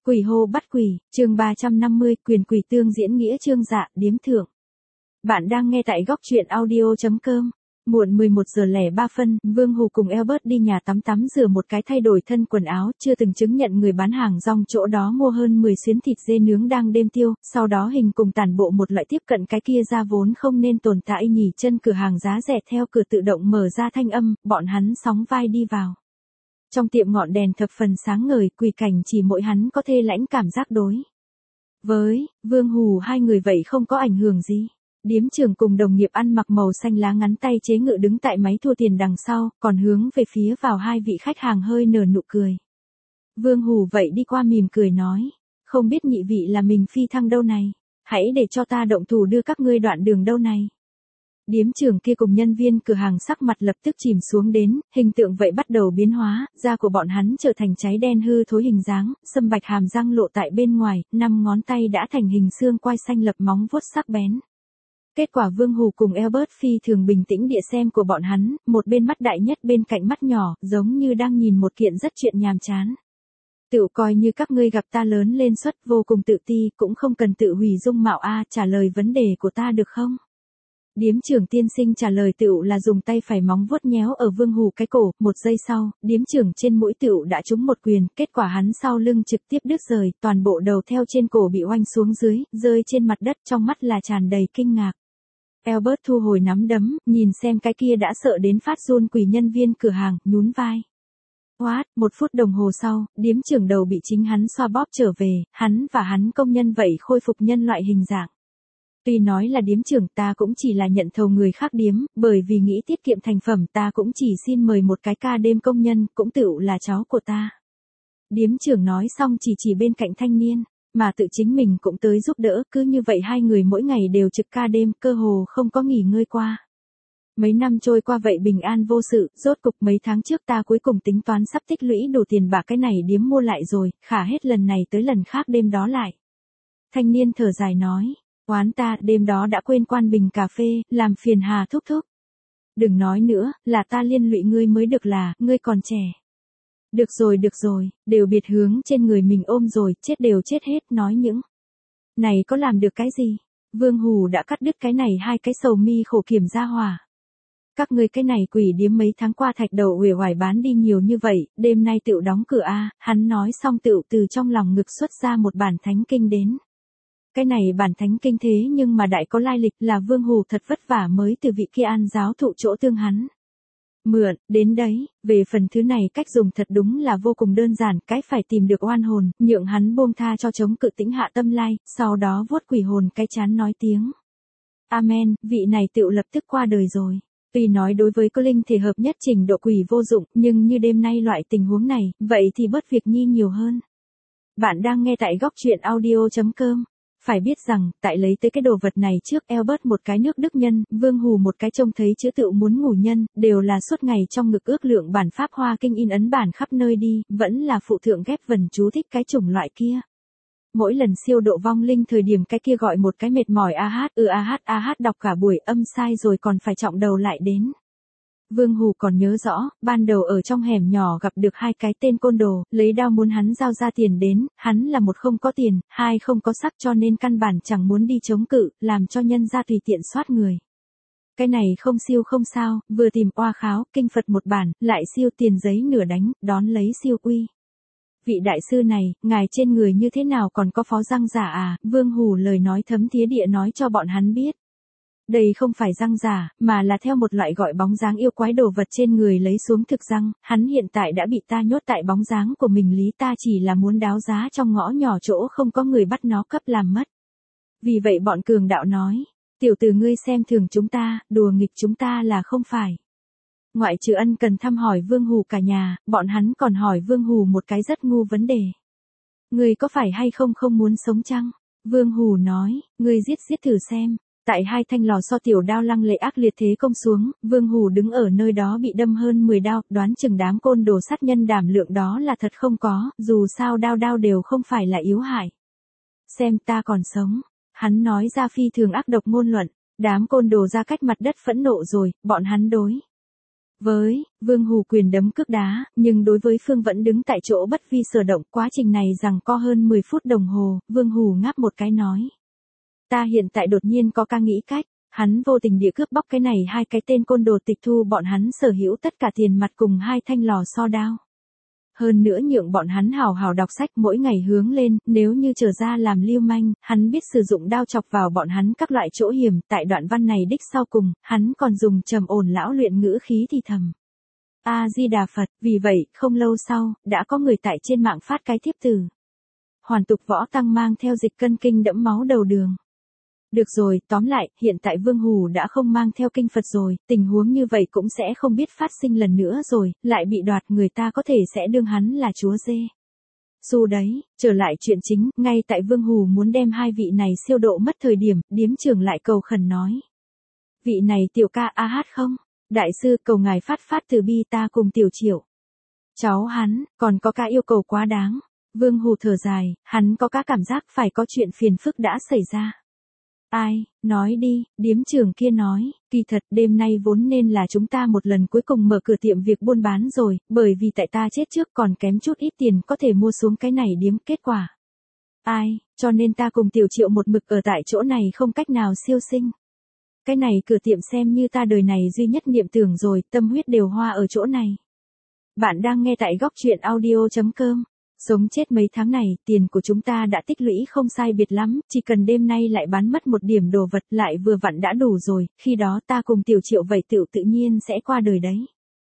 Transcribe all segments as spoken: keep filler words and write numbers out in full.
Quỷ hô bắt quỷ, chương ba trăm năm mươi, quyền quỷ tương diễn nghĩa trương dạ, điếm thượng. Bạn đang nghe tại góc truyện audio chấm com. Muộn mười một giờ lẻ ba phân, Vương Hù cùng Albert đi nhà tắm tắm rửa một cái thay đổi thân quần áo, chưa từng chứng nhận người bán hàng rong chỗ đó mua hơn mười xuyến thịt dê nướng đang đêm tiêu, sau đó hình cùng tản bộ một loại tiếp cận cái kia ra vốn không nên tồn tại nhỉ chân cửa hàng giá rẻ theo cửa tự động mở ra thanh âm, bọn hắn sóng vai đi vào. Trong tiệm ngọn đèn thập phần sáng ngời, quỷ cảnh chỉ mỗi hắn có thê lãnh cảm giác đối. Với, Vương Hù hai người vậy không có ảnh hưởng gì. Điếm trưởng cùng đồng nghiệp ăn mặc màu xanh lá ngắn tay chế ngự đứng tại máy thua tiền đằng sau, còn hướng về phía vào hai vị khách hàng hơi nở nụ cười. Vương Hù vậy đi qua mỉm cười nói, không biết nhị vị là mình phi thăng đâu này, hãy để cho ta động thủ đưa các ngươi đoạn đường đâu này. Điếm trưởng kia cùng nhân viên cửa hàng sắc mặt lập tức chìm xuống đến, hình tượng vậy bắt đầu biến hóa, da của bọn hắn trở thành cháy đen hư thối hình dáng, sâm bạch hàm răng lộ tại bên ngoài, năm ngón tay đã thành hình xương quai xanh lập móng vuốt sắc bén. Kết quả Vương Hù cùng Albert phi thường bình tĩnh địa xem của bọn hắn, một bên mắt đại nhất bên cạnh mắt nhỏ, giống như đang nhìn một kiện rất chuyện nhàm chán. Tự coi như các ngươi gặp ta lớn lên suất vô cùng tự ti, cũng không cần tự hủy dung mạo a, trả lời vấn đề của ta được không? Điếm trưởng tiên sinh trả lời tựu là dùng tay phải móng vuốt nhéo ở Vương Hù cái cổ, một giây sau, điếm trưởng trên mũi tựu đã trúng một quyền, kết quả hắn sau lưng trực tiếp đứt rời, toàn bộ đầu theo trên cổ bị oanh xuống dưới, rơi trên mặt đất, trong mắt là tràn đầy kinh ngạc. Albert thu hồi nắm đấm, nhìn xem cái kia đã sợ đến phát run quỷ nhân viên cửa hàng, nhún vai. What, một phút đồng hồ sau, điếm trưởng đầu bị chính hắn xoa bóp trở về, hắn và hắn công nhân vậy khôi phục nhân loại hình dạng. Tuy nói là điếm trưởng ta cũng chỉ là nhận thầu người khác điếm, bởi vì nghĩ tiết kiệm thành phẩm ta cũng chỉ xin mời một cái ca đêm công nhân, cũng tựu là cháu của ta. Điếm trưởng nói xong chỉ chỉ bên cạnh thanh niên, mà tự chính mình cũng tới giúp đỡ, cứ như vậy hai người mỗi ngày đều trực ca đêm, cơ hồ không có nghỉ ngơi qua. Mấy năm trôi qua vậy bình an vô sự, rốt cục mấy tháng trước ta cuối cùng tính toán sắp tích lũy đủ tiền bạc cái này điếm mua lại rồi, khả hết lần này tới lần khác đêm đó lại. Thanh niên thở dài nói. Oán ta, đêm đó đã quên quan bình cà phê, làm phiền Hà thúc thúc. Đừng nói nữa, là ta liên lụy ngươi mới được là, ngươi còn trẻ. Được rồi được rồi, đều biệt hướng trên người mình ôm rồi, chết đều chết hết, nói những. Này có làm được cái gì? Vương Hù đã cắt đứt cái này hai cái sầu mi khổ kiểm ra hòa. Các ngươi cái này quỷ điếm mấy tháng qua thạch đầu uể oải bán đi nhiều như vậy, đêm nay tựu đóng cửa a, hắn nói xong tựu từ trong lòng ngực xuất ra một bản thánh kinh đến. Cái này bản thánh kinh thế nhưng mà đại có lai lịch là Vương Hù thật vất vả mới từ vị kia an giáo thụ chỗ tương hắn. Mượn, đến đấy, về phần thứ này cách dùng thật đúng là vô cùng đơn giản, cái phải tìm được oan hồn, nhượng hắn buông tha cho chống cự tĩnh hạ tâm lai, sau đó vuốt quỷ hồn cái chán nói tiếng. Amen, vị này tựu lập tức qua đời rồi. Tuy nói đối với có linh thể hợp nhất trình độ quỷ vô dụng, nhưng như đêm nay loại tình huống này, vậy thì bớt việc nhi nhiều hơn. Bạn đang nghe tại góc truyện audio chấm com. Phải biết rằng, tại lấy tới cái đồ vật này trước Albert một cái nước đức nhân, Vương Hù một cái trông thấy chữ tự muốn ngủ nhân, đều là suốt ngày trong ngực ước lượng bản pháp hoa kinh in ấn bản khắp nơi đi, vẫn là phụ thượng ghép vần chú thích cái chủng loại kia. Mỗi lần siêu độ vong linh thời điểm cái kia gọi một cái mệt mỏi a hát, ừ a hát a hát đọc cả buổi âm sai rồi còn phải trọng đầu lại đến. Vương Hù còn nhớ rõ, ban đầu ở trong hẻm nhỏ gặp được hai cái tên côn đồ, lấy đao muốn hắn giao ra tiền đến, hắn là một không có tiền, hai không có sắc cho nên căn bản chẳng muốn đi chống cự, làm cho nhân ra tùy tiện soát người. Cái này không siêu không sao, vừa tìm oa kháo, kinh Phật một bản, lại siêu tiền giấy nửa đánh, đón lấy siêu uy. Vị đại sư này, ngài trên người như thế nào còn có phó răng giả à, Vương Hù lời nói thấm thía địa nói cho bọn hắn biết. Đây không phải răng giả, mà là theo một loại gọi bóng dáng yêu quái đồ vật trên người lấy xuống thực răng, hắn hiện tại đã bị ta nhốt tại bóng dáng của mình lý ta chỉ là muốn đáo giá trong ngõ nhỏ chỗ không có người bắt nó cấp làm mất. Vì vậy bọn cường đạo nói, tiểu tử ngươi xem thường chúng ta, đùa nghịch chúng ta là không phải. Ngoại trừ ân cần thăm hỏi Vương Hù cả nhà, bọn hắn còn hỏi Vương Hù một cái rất ngu vấn đề. Ngươi có phải hay không không muốn sống chăng? Vương Hù nói, ngươi giết giết thử xem. Tại hai thanh lò xo tiểu đao lăng lệ ác liệt thế công xuống, Vương Hù đứng ở nơi đó bị đâm hơn mười đao, đoán chừng đám côn đồ sát nhân đảm lượng đó là thật không có, dù sao đao đao đều không phải là yếu hại. Xem ta còn sống, hắn nói ra phi thường ác độc ngôn luận, đám côn đồ ra cách mặt đất phẫn nộ rồi, bọn hắn đối. Với, Vương Hù quyền đấm cước đá, nhưng đối với Phương vẫn đứng tại chỗ bất vi sở động. Quá trình này giằng co hơn mười phút đồng hồ, Vương Hù ngáp một cái nói. Ta hiện tại đột nhiên có ca nghĩ cách, hắn vô tình địa cướp bóc cái này hai cái tên côn đồ, tịch thu bọn hắn sở hữu tất cả tiền mặt cùng hai thanh lò xo đao. Hơn nữa nhượng bọn hắn hào hào đọc sách mỗi ngày hướng lên, nếu như trở ra làm lưu manh, hắn biết sử dụng đao chọc vào bọn hắn các loại chỗ hiểm. Tại đoạn văn này đích sau cùng, hắn còn dùng trầm ổn lão luyện ngữ khí thì thầm. A-di-đà Phật, vì vậy, không lâu sau, đã có người tại trên mạng phát cái thiếp từ. Hoàn tục võ tăng mang theo dịch cân kinh đẫm máu đầu đường. Được rồi, tóm lại, hiện tại Vương Hù đã không mang theo kinh Phật rồi, tình huống như vậy cũng sẽ không biết phát sinh lần nữa rồi, lại bị đoạt, người ta có thể sẽ đương hắn là chúa dê. Dù đấy, trở lại chuyện chính, ngay tại Vương Hù muốn đem hai vị này siêu độ mất thời điểm, điếm trưởng lại cầu khẩn nói. Vị này tiểu ca a hát không? Đại sư cầu ngài phát phát từ bi ta cùng tiểu Triệu. Cháu hắn, còn có ca yêu cầu quá đáng. Vương Hù thở dài, hắn có cả cảm giác phải có chuyện phiền phức đã xảy ra. Ai, nói đi, điếm trưởng kia nói, kỳ thật đêm nay vốn nên là chúng ta một lần cuối cùng mở cửa tiệm việc buôn bán rồi, bởi vì tại ta chết trước còn kém chút ít tiền có thể mua xuống cái này điếm, kết quả. Ai, cho nên ta cùng tiểu Triệu một mực ở tại chỗ này không cách nào siêu sinh. Cái này cửa tiệm xem như ta đời này duy nhất niệm tưởng rồi, tâm huyết đều hoa ở chỗ này. Bạn đang nghe tại góc truyện audio chấm com. Sống chết mấy tháng này, tiền của chúng ta đã tích lũy không sai biệt lắm, chỉ cần đêm nay lại bán mất một điểm đồ vật lại vừa vặn đã đủ rồi, khi đó ta cùng tiểu Triệu vậy tự tự nhiên sẽ qua đời đấy.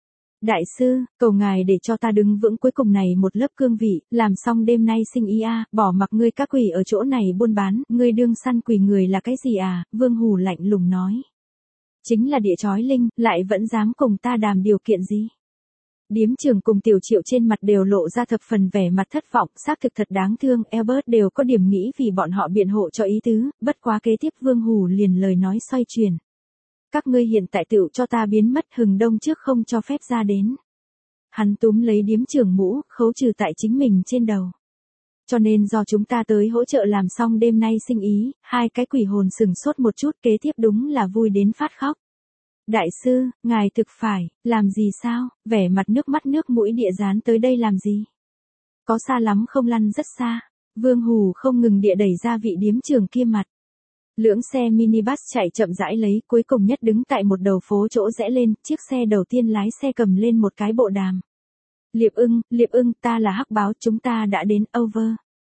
Đại sư, cầu ngài để cho ta đứng vững cuối cùng này một lớp cương vị, làm xong đêm nay sinh ý a, bỏ mặc ngươi các quỷ ở chỗ này buôn bán, ngươi đương săn quỷ người là cái gì à, Vương Hù lạnh lùng nói. Chính là địa chói linh, lại vẫn dám cùng ta đàm điều kiện gì? Điếm trưởng cùng tiểu Triệu trên mặt đều lộ ra thập phần vẻ mặt thất vọng, xác thực thật đáng thương, Albert đều có điểm nghĩ vì bọn họ biện hộ cho ý tứ, bất quá kế tiếp Vương Hù liền lời nói xoay chuyển. Các ngươi hiện tại tựu cho ta biến mất hừng đông trước không cho phép ra đến. Hắn túm lấy điếm trưởng mũ, khấu trừ tại chính mình trên đầu. Cho nên do chúng ta tới hỗ trợ làm xong đêm nay sinh ý, hai cái quỷ hồn sừng sốt một chút, kế tiếp đúng là vui đến phát khóc. Đại sư, ngài thực phải, làm gì sao, vẻ mặt nước mắt nước mũi địa dán tới đây làm gì? Có xa lắm không, lăn rất xa. Vương Hù không ngừng địa đẩy ra vị điếm trưởng kia mặt. Lưỡng xe minibus chạy chậm rãi lấy, cuối cùng nhất đứng tại một đầu phố chỗ rẽ lên, chiếc xe đầu tiên lái xe cầm lên một cái bộ đàm. Liệp ưng, Liệp ưng, ta là hắc báo, chúng ta đã đến, over.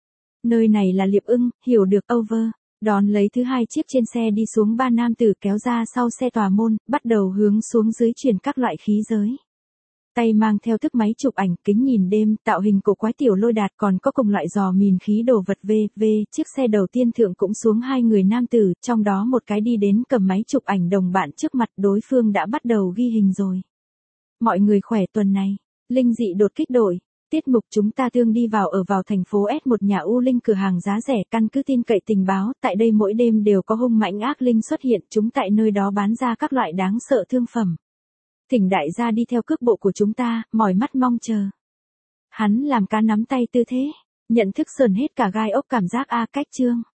Nơi này là Liệp ưng, hiểu được, over. Đón lấy thứ hai chiếc trên xe đi xuống ba nam tử kéo ra sau xe tòa môn, bắt đầu hướng xuống dưới truyền các loại khí giới. Tay mang theo thức máy chụp ảnh, kính nhìn đêm, tạo hình cổ quái tiểu Lôi Đạt, còn có cùng loại dò mìn khí đồ vật v v. Chiếc xe đầu tiên thượng cũng xuống hai người nam tử, trong đó một cái đi đến cầm máy chụp ảnh đồng bạn trước mặt, đối phương đã bắt đầu ghi hình rồi. Mọi người khỏe, tuần này, linh dị đột kích đội. Tiết mục chúng ta tương đi vào ở vào thành phố S một nhà U Linh cửa hàng giá rẻ, căn cứ tin cậy tình báo, tại đây mỗi đêm đều có hung mãnh ác linh xuất hiện, chúng tại nơi đó bán ra các loại đáng sợ thương phẩm. Thỉnh đại gia đi theo cước bộ của chúng ta, mỏi mắt mong chờ. Hắn làm cá nắm tay tư thế, nhận thức sờn hết cả gai ốc cảm giác a cách chương.